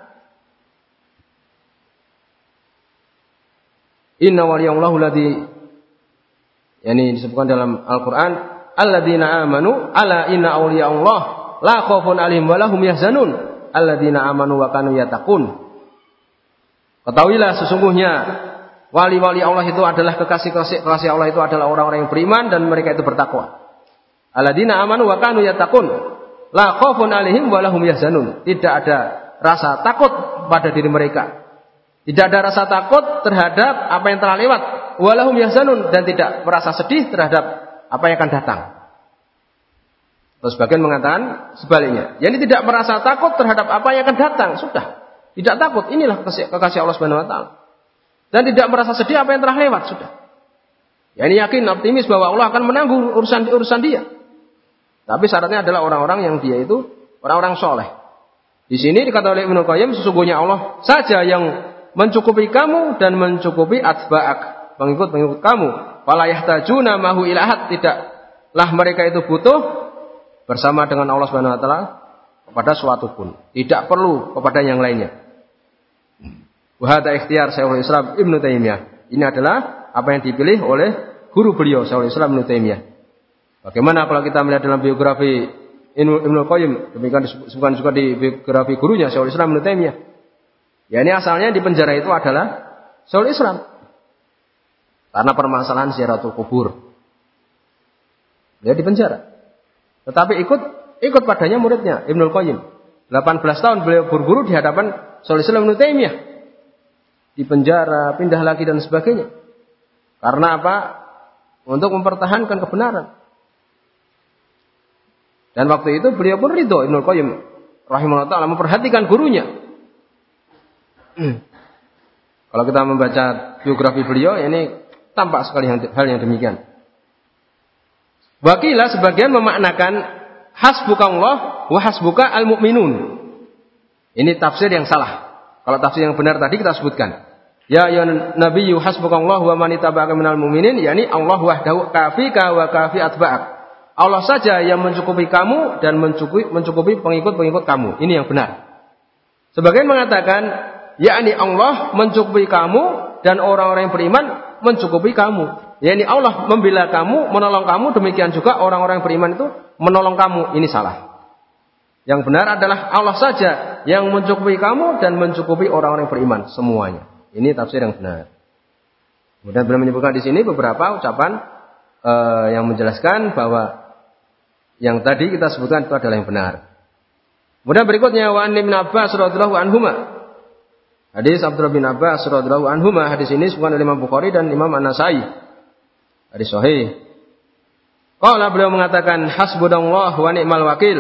inna waliyallahu alladzi, yani disebutkan dalam Al-Quran, alladzina amanu ala inna awliya Allah la khaufun alaihim wa lahum yahzanun alladzina amanu wa kanu yattaqun. Ketahuilah sesungguhnya wali-wali Allah itu adalah kekasih Allah itu adalah orang-orang yang beriman dan mereka itu bertakwa. Alladzina amanu wa kanu yattaqun la khaufun alaihim wa lahum yahzanun. Tidak ada rasa takut pada diri mereka. Tidak ada rasa takut terhadap apa yang telah lewat. Walahum yahzanun, dan tidak merasa sedih terhadap apa yang akan datang. Terus sebagian mengatakan sebaliknya, yakni tidak merasa takut terhadap apa yang akan datang, sudah. Tidak takut, inilah kekasih Allah Subhanahu wa taala. Dan tidak merasa sedih apa yang telah lewat, sudah. Yakni yakin, optimis bahwa Allah akan menanggung urusan dia. Tapi syaratnya adalah orang-orang yang dia itu orang-orang soleh. Di sini dikatakan oleh Ibnu Qayyim, sesungguhnya Allah saja yang mencukupi kamu dan mencukupi atba'ak, pengikut-pengikut kamu. Fala yahtajuna mahu ila ahad, tidaklah mereka itu butuh bersama dengan Allah Subhanahu wa taala kepada suatu pun. Tidak perlu kepada yang lainnya. Wa hadza ikhtiyar Syekhul Islam Ibnu Taimiyah. Ini adalah apa yang dipilih oleh guru beliau Syekhul Islam Ibnu Taimiyah. Bagaimana kalau kita melihat dalam biografi Ibnu Qayyim, demikian disebutkan juga di biografi gurunya Syekhul Islam Ibnu Taimiyah. Ya ini asalnya di penjara itu adalah Syekhul Islam. Karena permasalahan ziaratul kubur. Dia di penjara. Tetapi ikut padanya muridnya Ibnu Qayyim. 18 tahun beliau berguru di hadapan Syekhul Islam Ibnu Taimiyah. Di penjara, pindah lagi dan sebagainya. Karena apa? Untuk mempertahankan kebenaran. Dan waktu itu beliau pun ridho, Ibnu Qayyim rahimahullah ta'ala memperhatikan gurunya. Kalau kita membaca biografi beliau, ini tampak sekali hal yang demikian. Wakilah sebagian memaknakan hasbukallah wa hasbuka al-mu'minun. Ini tafsir yang salah. Kalau tafsir yang benar tadi kita sebutkan. Ya nabiyyu hasbukallah wa man ittaba'aka minal mu'minin, yakni Allah wahdahu kafika wa kafi atba'ak. Allah saja yang mencukupi kamu dan mencukupi pengikut-pengikut kamu. Ini yang benar. Sebagian mengatakan, yakni Allah mencukupi kamu dan orang-orang yang beriman mencukupi kamu. Yakni Allah membela kamu, menolong kamu, demikian juga orang-orang yang beriman itu menolong kamu. Ini salah. Yang benar adalah Allah saja yang mencukupi kamu dan mencukupi orang-orang yang beriman semuanya. Ini tafsir yang benar. Kemudian beliau menyebutkan di sini beberapa ucapan yang menjelaskan bahwa yang tadi kita sebutkan itu adalah yang benar. Kemudian berikutnya wa an ibn Abbas radhiyallahu anhuma. Hadis Abdullah bin Abbas radhiyallahu anhuma, hadis ini disebutkan oleh Imam Bukhari dan Imam An-Nasai. Hadis sahih. Qala beliau mengatakan hasbunallah wa ni'mal wakil.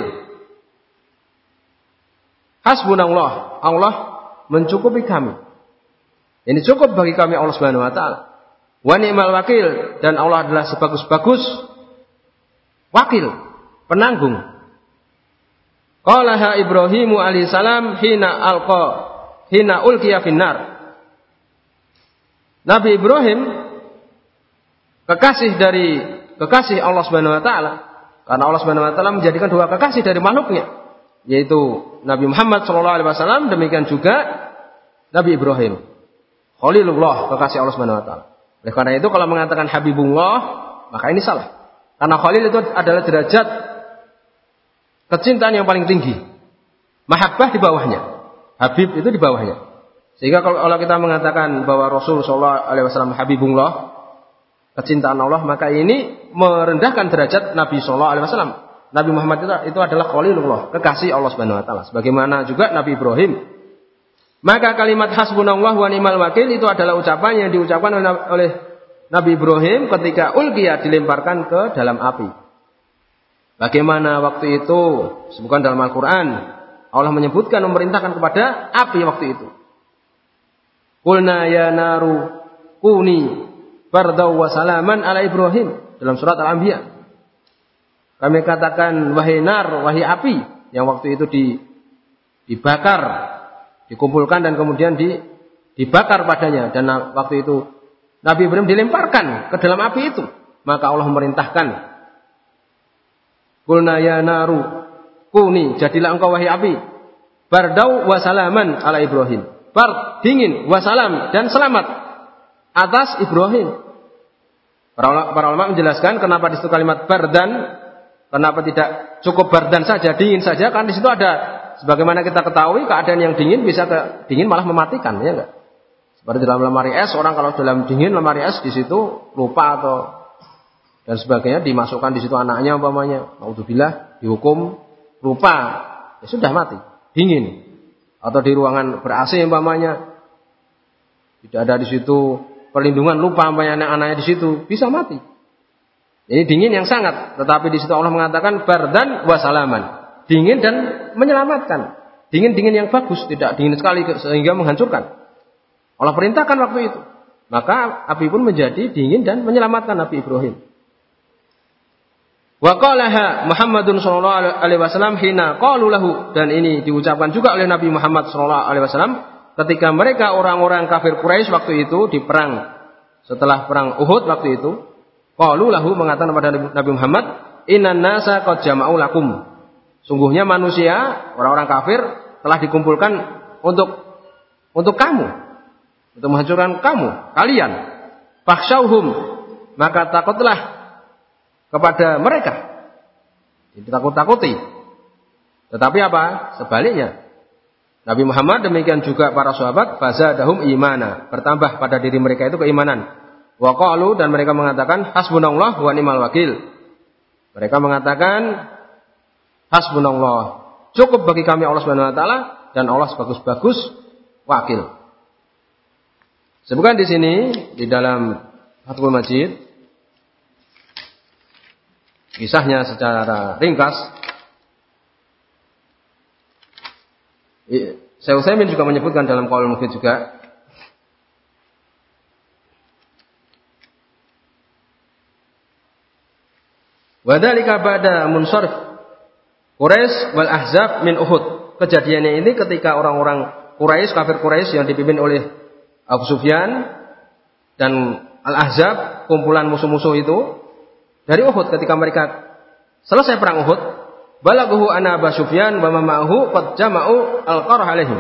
Hasbunallah, Allah mencukupi kami. Ini cukup bagi kami Allah Subhanahu wa taala. Wa ni'mal wakil, dan Allah adalah sebagus-bagus wakil, penanggung. Qalaha Ibrahimu alaihi salam hina ulqiya finnar. Nabi Ibrahim kekasih Allah Subhanahu wa taala, karena Allah Subhanahu wa taala menjadikan dua kekasih dari makhluknya, yaitu Nabi Muhammad sallallahu alaihi wasallam, demikian juga Nabi Ibrahim. Khalilullah, kekasih Allah Subhanahu wa taala. Oleh karena itu kalau mengatakan Habibullah, maka ini salah. Karena Khalil itu adalah derajat kecintaan yang paling tinggi. Mahabbah di bawahnya. Habib itu di bawahnya. Sehingga kalau kita mengatakan bahwa Rasul sallallahu alaihi wasallam Habibullah, kecintaan Allah, maka ini merendahkan derajat Nabi sallallahu alaihi wasallam. Nabi Muhammad itu adalah Khalilullah, kekasih Allah Subhanahu wa taala. Sebagaimana juga Nabi Ibrahim. Maka kalimat hasbunallah wa ni'mal wakil itu adalah ucapan yang diucapkan oleh Nabi Ibrahim ketika ulqiya, dilemparkan ke dalam api. Bagaimana waktu itu? Sebutkan dalam Al-Quran, Allah menyebutkan, memerintahkan kepada api waktu itu. Qulna ya naru kuni bardaw wa salaman ala Ibrahim, dalam surat Al-Anbiya. Kami katakan wahai nar, wahai api, yang waktu itu dibakar, dikumpulkan dan kemudian dibakar padanya, dan waktu itu Nabi Ibrahim dilemparkan ke dalam api itu, maka Allah memerintahkan, qulna ya naru kuni, jadilah engkau wahai api, bardau wa salaman ala Ibrahim, bar dingin, wa salam dan selamat atas Ibrahim. Para ulama menjelaskan kenapa di situ kalimat bardan, kenapa tidak cukup bardan saja, dingin saja, kan di situ ada, sebagaimana kita ketahui, keadaan yang dingin bisa dingin malah mematikan, ya enggak? Seperti dalam lemari es, orang kalau dalam dingin lemari es di situ lupa atau dan sebagainya, dimasukkan di situ anaknya umpamanya, naudzubillah, dihukum lupa, ya sudah mati, dingin. Atau di ruangan ber-AC umpamanya, tidak ada di situ perlindungan, lupa umpamanya anak-anaknya di situ, bisa mati. Ini dingin yang sangat, tetapi di situ Allah mengatakan bardan wa salaman, dingin dan menyelamatkan. Dingin yang bagus, tidak dingin sekali sehingga menghancurkan. Allah perintahkan waktu itu. Maka api pun menjadi dingin dan menyelamatkan Nabi Ibrahim. Wa qalaha Muhammadun sallallahu alaihi wasallam hina qalu lahu, dan ini diucapkan juga oleh Nabi Muhammad sallallahu alaihi wasallam ketika mereka orang-orang kafir Quraisy waktu itu di perang setelah perang Uhud waktu itu, qalu lahu, mengatakan kepada Nabi Muhammad, innan nasa qad jama'u lakum. Sungguhnya manusia, orang-orang kafir telah dikumpulkan untuk kamu, untuk menghancurkan kamu, kalian. Fakhshawhum, maka takutlah kepada mereka. Ditakut-takuti. Tetapi apa? Sebaliknya. Nabi Muhammad demikian juga para sahabat, fazadahum imana, bertambah pada diri mereka itu keimanan. Wa qalu, dan mereka mengatakan hasbunallah wa ni'mal wakil. Mereka mengatakan hasbunallah, cukup bagi kami Allah Subhanahu wa taala, dan Allah sebagus-bagus wakil. Sebutkan di sini di dalam Fathul Majid kisahnya secara ringkas. Syekh Utsaimin juga menyebutkan dalam Qaulul Mufid juga. Wa dzalika ba'da munsharif Quraisy wal Ahzab min Uhud. Kejadiannya ini ketika orang-orang Quraisy, kafir Quraisy yang dipimpin oleh Abu Sufyan dan Al-Ahzab, kumpulan musuh-musuh itu dari Uhud, ketika mereka selesai perang Uhud, balaghuhu anna Abu Sufyan wa ma'ahu qad jama'u al-qarh alaihim.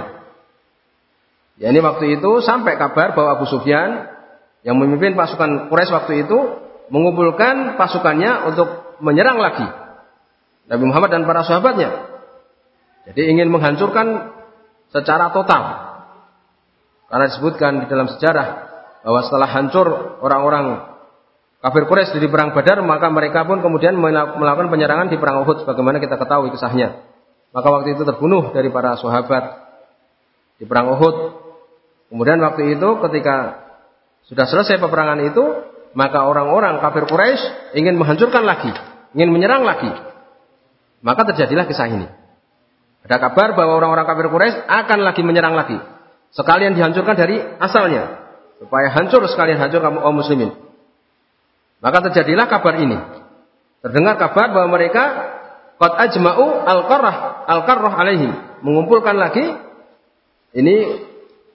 Ya, ini waktu itu sampai kabar bahwa Abu Sufyan yang memimpin pasukan Quraisy waktu itu mengumpulkan pasukannya untuk menyerang lagi Nabi Muhammad dan para sahabatnya. Jadi ingin menghancurkan secara total. Karena disebutkan di dalam sejarah bahwa setelah hancur orang-orang kafir Quraisy di perang Badar, maka mereka pun kemudian melakukan penyerangan di perang Uhud, sebagaimana kita ketahui kisahnya. Maka waktu itu terbunuh dari para sahabat di perang Uhud. Kemudian waktu itu ketika sudah selesai peperangan itu, maka orang-orang kafir Quraisy ingin menghancurkan lagi, ingin menyerang lagi. Maka terjadilah kisah ini. Ada kabar bahwa orang-orang kafir Quraisy akan lagi menyerang lagi, sekalian dihancurkan dari asalnya, supaya sekalian hancur kaum muslimin. Maka terjadilah kabar ini. Terdengar kabar bahwa mereka qad ajma'u al-qarrah alaihim, mengumpulkan lagi ini,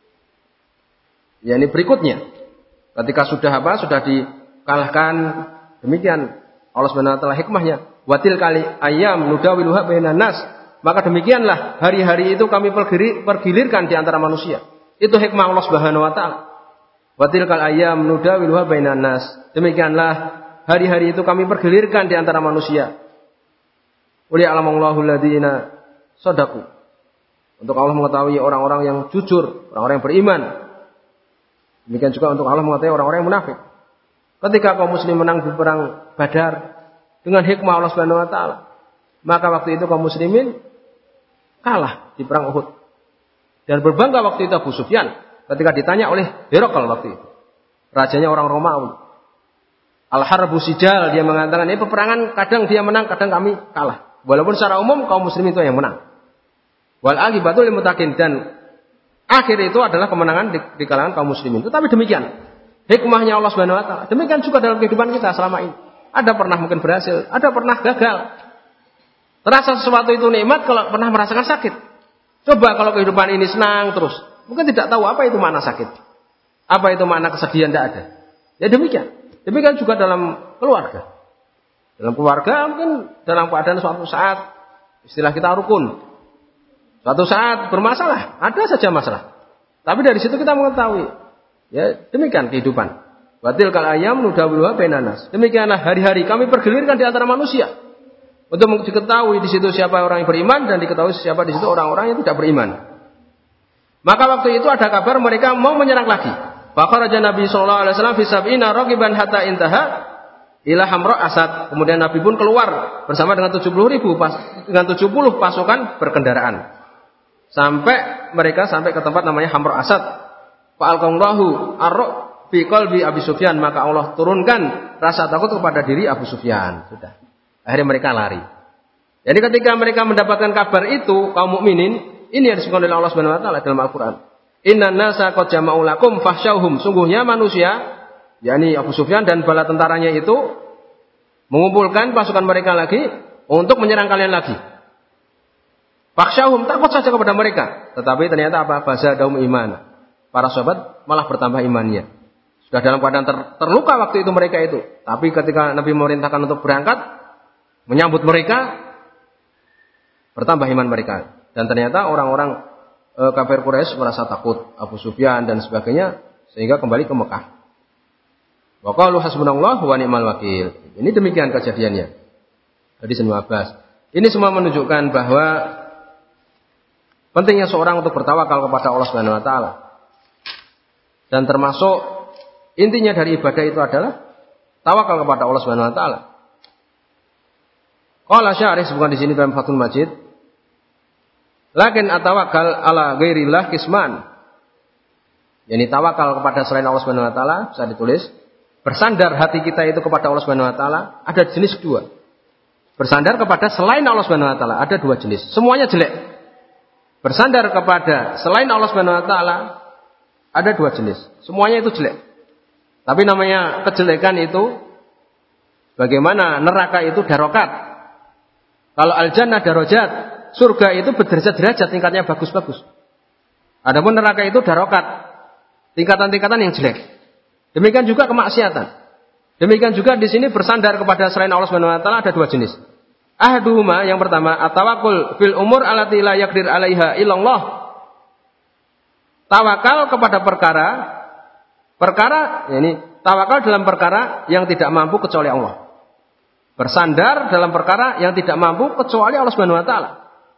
yakni berikutnya. Ketika sudah dikalahkan, demikian Allah Subhanahu wa taala hikmahnya, watil kali ayyam nudawiluha bainan nas, maka demikianlah hari-hari itu kami pergilirkan di antara manusia. Itu hikmah Allah Subhanahu wa taala. Watil kal ayyam nudawiluha bainan nas, demikianlah hari-hari itu kami pergilirkan di antara manusia. Uli alamallahu alladziina shadaqu, untuk Allah mengetahui orang-orang yang jujur, orang-orang yang beriman. Demikian juga untuk Allah mengetahui orang-orang yang munafik. Ketika kaum muslim menang di perang Badar dengan hikmah Allah Subhanahu wa taala, maka waktu itu kaum muslimin kalah di perang Uhud. Dan berbangga waktu itu Abu Sufyan ketika ditanya oleh Herakl waktu itu, rajanya orang Romawi. Al-Harbu Sijal, dia mengatakan, ini peperangan kadang dia menang, kadang kami kalah. Walaupun secara umum kaum muslimin itu yang menang. Wal aqibatu lil muttaqin, dan akhir itu adalah kemenangan di kalangan kaum muslimin. Tetapi demikian hikmahnya Allah Subhanahu wa taala. Demikian juga dalam kehidupan kita selama ini. Ada pernah mungkin berhasil, ada pernah gagal. Terasa sesuatu itu nikmat kalau pernah merasakan sakit. Coba kalau kehidupan ini senang terus, mungkin tidak tahu apa itu makna sakit, apa itu makna kesedihan, tidak ada. Ya demikian. Demikian juga dalam keluarga. Dalam keluarga mungkin dalam keadaan suatu saat, istilah kita rukun, suatu saat bermasalah, ada saja masalah. Tapi dari situ kita mengetahui, ya demikian kehidupan. Watil kal ayyam nudawiluha bainan nas. Demikianlah hari-hari kami pergilirkan di antara manusia. Untuk diketahui di situ siapa orang yang beriman dan diketahui siapa di situ orang-orang yang tidak beriman. Maka waktu itu ada kabar mereka mau menyerang lagi. Fakharaja Nabi sallallahu alaihi wasallam fi sab'ina raqiban hatta intaha ila Hamra Asad. Kemudian Nabi pun keluar bersama dengan 70 pasukan berkendaraan. Sampai ke tempat namanya Hamra Asad. Fa alqallahu ar-ru'b fi qalbi Abi Sufyan, maka Allah turunkan rasa takut kepada diri Abu Sufyan. Sudah. Akhirnya mereka lari. Jadi ketika mereka mendapatkan kabar itu, kaum mukminin, ini yang disebutkan oleh Allah Subhanahu wa taala dalam Al-Qur'an. Innan nasa qad jama'u lakum fakhshawhum, sungguhnya manusia, yakni Abu Sufyan dan bala tentaranya itu mengumpulkan pasukan mereka lagi untuk menyerang kalian lagi. Fakhshawhum, takut saja kepada mereka. Tetapi ternyata apa? Bazadahum iman. Para sahabat malah bertambah imannya. Sudah dalam keadaan terluka waktu itu mereka itu. Tapi ketika Nabi memerintahkan untuk berangkat, menyambut mereka, bertambah iman mereka. Dan ternyata orang-orang kafir Quraisy merasa takut, Abu Sufyan dan sebagainya, sehingga kembali ke Mekah. Wa qalu hasbunallahu wa ni'mal wakil. Ini demikian kejadiannya. Hadis Ibnu Abbas. Ini semua menunjukkan bahwa pentingnya seorang untuk bertawakal kepada Allah Subhanahu wa taala. Dan termasuk intinya dari ibadah itu adalah tawakal kepada Allah Subhanahu wa taala. Qala Syarih bukan di sini dalam Fathul Majid. Lakin atawakkal ala ghairillah kisman. Yani tawakal kepada selain Allah Subhanahu wa taala bisa ditulis bersandar hati kita itu kepada Allah Subhanahu wa taala ada jenis dua. Bersandar kepada selain Allah Subhanahu wa taala ada dua jenis. Semuanya jelek. Bersandar kepada selain Allah Subhanahu wa taala ada dua jenis. Semuanya itu jelek. Tapi namanya kejelekan itu bagaimana neraka itu darokat. Kalau al-jannah darajat, surga itu berderajat-derajat tingkatnya bagus-bagus. Adapun neraka itu darokat, tingkatan-tingkatan yang jelek. Demikian juga kemaksiatan. Demikian juga di sini bersandar kepada selain Allah Subhanahu wa taala ada dua jenis. Ahduhuma yang pertama at-tawakkul fil umur allati la yaqdir 'alaiha illallah. Tawakal kepada perkara ini tawakal dalam perkara yang tidak mampu kecuali Allah. Bersandar dalam perkara yang tidak mampu kecuali Allah Subhanahu wa taala.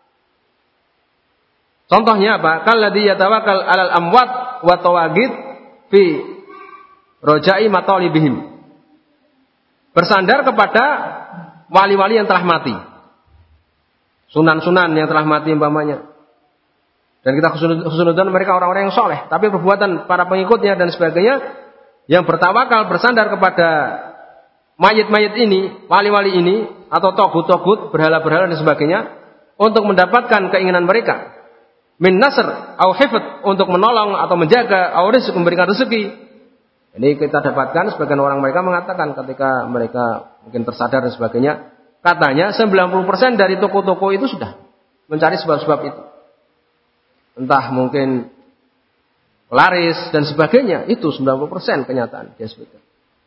Contohnya apa? Kalladzi yatawakkal 'alal amwat wa tawagid fi roja'i matalibihim. Bersandar kepada wali-wali yang telah mati. Sunan-sunan yang telah mati umpamanya. Dan kita khusnudzon mereka orang-orang yang soleh. Tapi perbuatan para pengikutnya dan sebagainya yang bertawakal bersandar kepada mayit-mayit ini, wali-wali ini, atau togut-togut, berhala-berhala dan sebagainya, untuk mendapatkan keinginan mereka. Min nasr, au hifd, untuk menolong atau menjaga, au rizq, memberikan rezeki. Ini kita dapatkan sebagian orang mereka mengatakan ketika mereka mungkin tersadar dan sebagainya, katanya 90% dari toko-toko itu sudah mencari sebab-sebab itu. Entah mungkin laris dan sebagainya, itu 90% kenyataan dia sebutkan.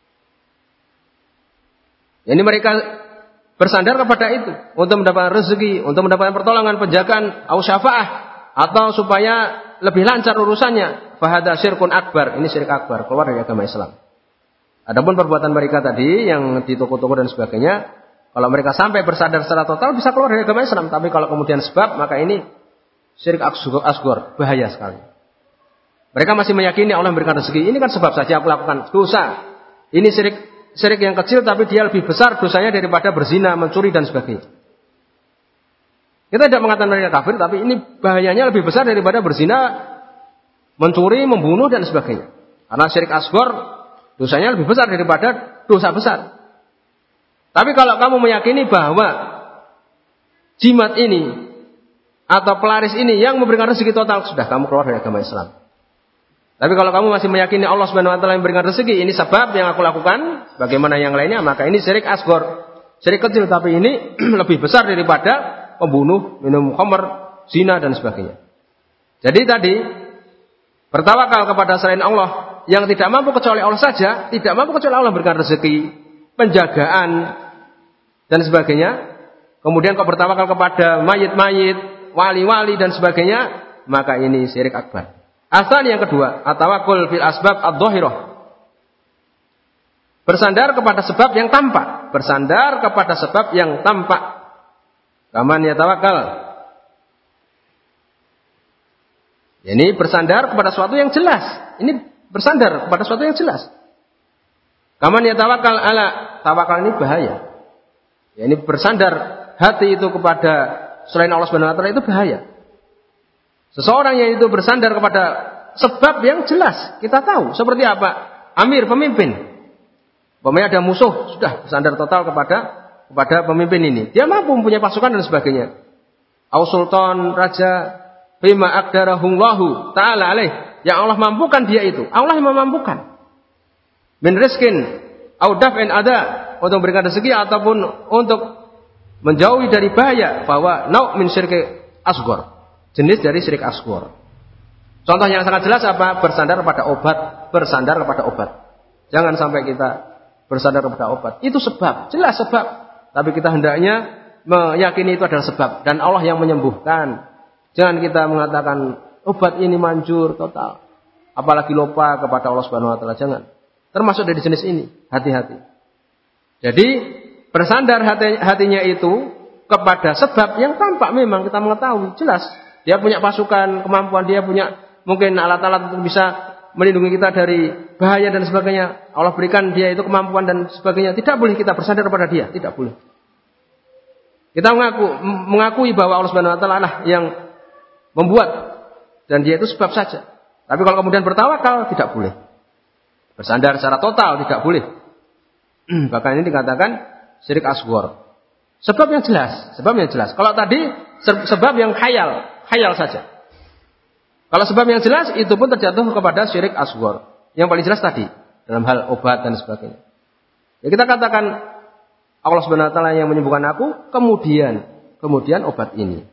Jadi mereka bersandar kepada itu untuk mendapatkan rezeki, untuk mendapatkan pertolongan, penjagaan, au syafaah, atau supaya lebih lancar urusannya. Fahada syirkun akbar, ini syirik akbar, keluar dari agama Islam. Adapun perbuatan mereka tadi yang di toko-toko dan sebagainya, kalau mereka sampai bersandar secara total bisa keluar dari agama Islam. Tapi kalau kemudian sebab, maka ini syirik asghar, bahaya sekali. Mereka masih meyakini Allah memberikan rezeki. Ini kan sebab saja aku lakukan dosa. Ini syirik yang kecil, tapi dia lebih besar dosanya daripada berzina, mencuri dan sebagainya. Kita tidak mengatakan mereka kafir, tapi ini bahayanya lebih besar daripada berzina, mencuri, membunuh dan sebagainya. Karena syirik asghar dosanya lebih besar daripada dosa besar. Tapi kalau kamu meyakini bahwa jimat ini atau pelaris ini yang memberikan rezeki total, sudah kamu keluar dari agama Islam. Tapi kalau kamu masih meyakini Allah Subhanahu wa taala yang memberikan rezeki, ini sebab yang aku lakukan, bagaimana yang lainnya, maka ini syirik asghar. Syirik kecil, tapi ini lebih besar daripada pembunuh, minum khamr, zina dan sebagainya. Jadi tadi bertawakal kepada selain Allah yang tidak mampu kecuali Allah saja, tidak mampu kecuali Allah memberikan rezeki, penjagaan dan sebagainya. Kemudian kau bertawakal kepada mayit-mayit, wali-wali dan sebagainya, maka ini syirik akbar. Asal yang kedua, at-tawakkul fil asbab ad-dhahirah. Bersandar kepada sebab yang tampak, bersandar kepada sebab yang tampak. Kaman yatawakkal. Ini bersandar kepada sesuatu yang jelas. Ini bersandar kepada sesuatu yang jelas. Kaman yatawakkal ala, tawakal ini bahaya. Ya, ini bersandar hati itu kepada selain Allah Subhanahu wa taala itu bahaya. Seseorang yang itu bersandar kepada sebab yang jelas, kita tahu seperti apa? Amir, pemimpin. Umpamanya ada musuh, sudah bersandar total kepada pemimpin ini. Dia mampu mempunyai pasukan dan sebagainya. Au sultan, raja, bima aqdarahullahu ta'ala alaih. Yang Allah mampukan dia itu. Allah yang memampukan. Min rizkin, au daf'in ada, untuk memberikan rezeki ataupun untuk menjauhi dari bahaya, bahwa nau' min syirki asghar. Jenis dari syirik asghar. Contoh yang sangat jelas apa? Bersandar kepada obat. Bersandar kepada obat. Jangan sampai kita bersandar kepada obat. Itu sebab, jelas sebab. Tapi kita hendaknya meyakini itu adalah sebab. Dan Allah yang menyembuhkan. Jangan kita mengatakan obat ini manjur total. Apalagi lupa kepada Allah Subhanahu wa taala, jangan. Termasuk dari jenis ini, hati-hati. Jadi bersandar hatinya itu kepada sebab yang tampak memang kita mengetahui, jelas. Dia punya pasukan, kemampuan, dia punya mungkin alat-alat untuk bisa melindungi kita dari bahaya dan sebagainya. Allah berikan dia itu kemampuan dan sebagainya. Tidak boleh kita bersandar kepada dia, tidak boleh. Kita mengakui bahwa Allah Subhanahu wa taala lah yang membuat dan dia itu sebab saja. Tapi kalau kemudian bertawakal, tidak boleh. Bersandar secara total, tidak boleh. Bahkan ini dikatakan syirik asghar. Sebab yang jelas. Kalau tadi sebab yang khayal saja. Kalau sebab yang jelas, itu pun terjatuh kepada syirik asghar. Yang paling jelas tadi, dalam hal obat dan sebagainya. Ya, kita katakan, Allah Subhanahu wa taala yang menyembuhkan aku, kemudian obat ini.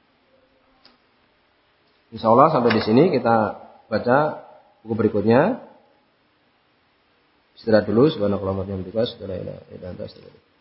Insyaallah sampai di sini kita baca buku berikutnya. Istirahat dulu. Subhanakallahumma wa bihamdika, asyhadu an la ilaha illa anta, astaghfiruka.